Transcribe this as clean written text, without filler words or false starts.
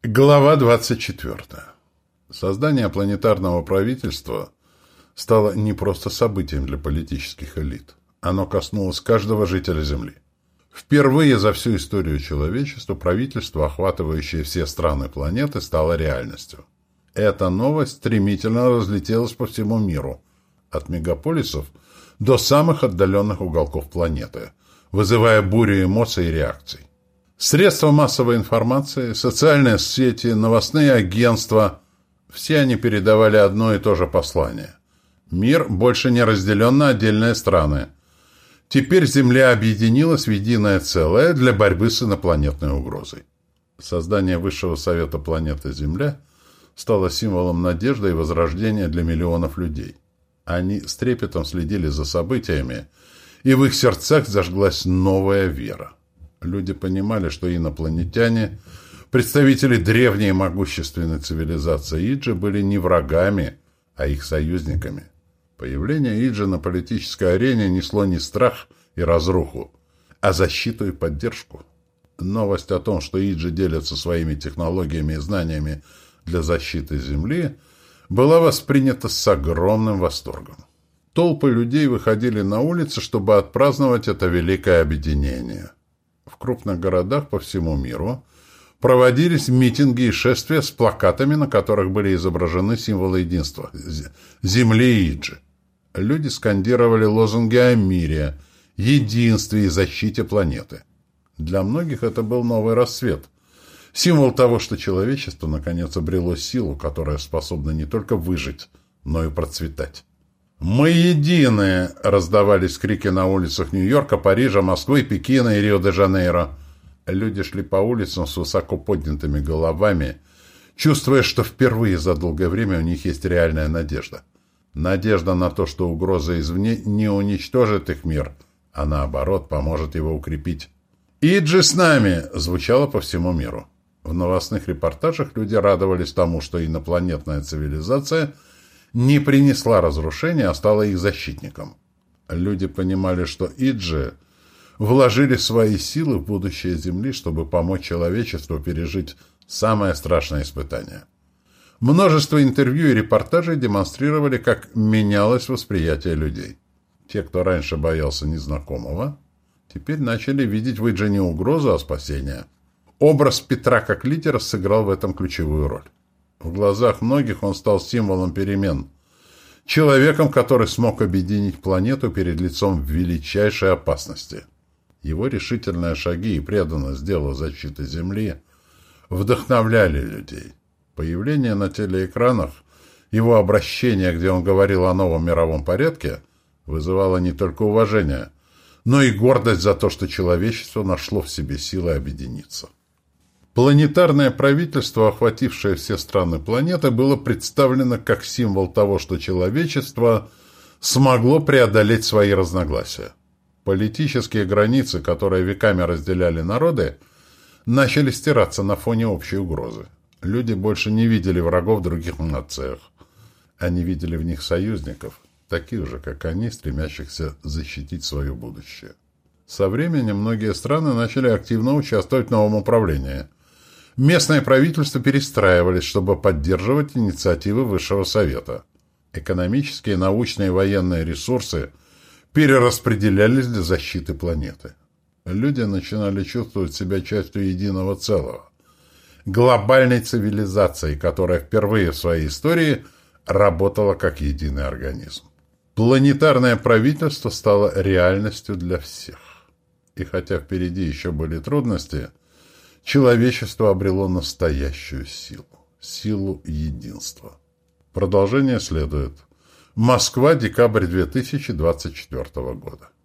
Глава 24. Создание планетарного правительства стало не просто событием для политических элит. Оно коснулось каждого жителя Земли. Впервые за всю историю человечества правительство, охватывающее все страны планеты, стало реальностью. Эта новость стремительно разлетелась по всему миру, от мегаполисов до самых отдаленных уголков планеты, вызывая бурю эмоций и реакций. Средства массовой информации, социальные сети, новостные агентства – все они передавали одно и то же послание. Мир больше не разделен на отдельные страны. Теперь Земля объединилась в единое целое для борьбы с инопланетной угрозой. Создание Высшего Совета планеты Земля стало символом надежды и возрождения для миллионов людей. Они с трепетом следили за событиями, и в их сердцах зажглась новая вера. Люди понимали, что инопланетяне, представители древней и могущественной цивилизации Иджи, были не врагами, а их союзниками. Появление Иджи на политической арене несло не страх и разруху, а защиту и поддержку. Новость о том, что Иджи делятся своими технологиями и знаниями для защиты Земли, была воспринята с огромным восторгом. Толпы людей выходили на улицы, чтобы отпраздновать это великое объединение. В крупных городах по всему миру проводились митинги и шествия с плакатами, на которых были изображены символы единства – Земли и Иджи. Люди скандировали лозунги о мире, единстве и защите планеты. Для многих это был новый рассвет, символ того, что человечество наконец обрело силу, которая способна не только выжить, но и процветать. «Мы едины!» – раздавались крики на улицах Нью-Йорка, Парижа, Москвы, Пекина и Рио-де-Жанейро. Люди шли по улицам с высоко поднятыми головами, чувствуя, что впервые за долгое время у них есть реальная надежда. Надежда на то, что угроза извне не уничтожит их мир, а наоборот поможет его укрепить. «Иджи с нами!» – звучало по всему миру. В новостных репортажах люди радовались тому, что инопланетная цивилизация – не принесла разрушения, а стала их защитником. Люди понимали, что Иджи вложили свои силы в будущее Земли, чтобы помочь человечеству пережить самое страшное испытание. Множество интервью и репортажей демонстрировали, как менялось восприятие людей. Те, кто раньше боялся незнакомого, теперь начали видеть в Иджи не угрозу, а спасение. Образ Петра как лидера сыграл в этом ключевую роль. В глазах многих он стал символом перемен. Человеком, который смог объединить планету перед лицом величайшей опасности. Его решительные шаги и преданность делу защиты Земли вдохновляли людей. Появление на телеэкранах, его обращение, где он говорил о новом мировом порядке, вызывало не только уважение, но и гордость за то, что человечество нашло в себе силы объединиться. Планетарное правительство, охватившее все страны планеты, было представлено как символ того, что человечество смогло преодолеть свои разногласия. Политические границы, которые веками разделяли народы, начали стираться на фоне общей угрозы. Люди больше не видели врагов в других нациях. Они видели в них союзников, таких же, как они, стремящихся защитить свое будущее. Со временем многие страны начали активно участвовать в новом управлении. Местные правительства перестраивались, чтобы поддерживать инициативы Высшего Совета. Экономические, научные и военные ресурсы перераспределялись для защиты планеты. Люди начинали чувствовать себя частью единого целого. Глобальной цивилизации, которая впервые в своей истории работала как единый организм. Планетарное правительство стало реальностью для всех. И хотя впереди еще были трудности, человечество обрело настоящую силу. Силу единства. Продолжение следует. Москва, декабрь 2024 года.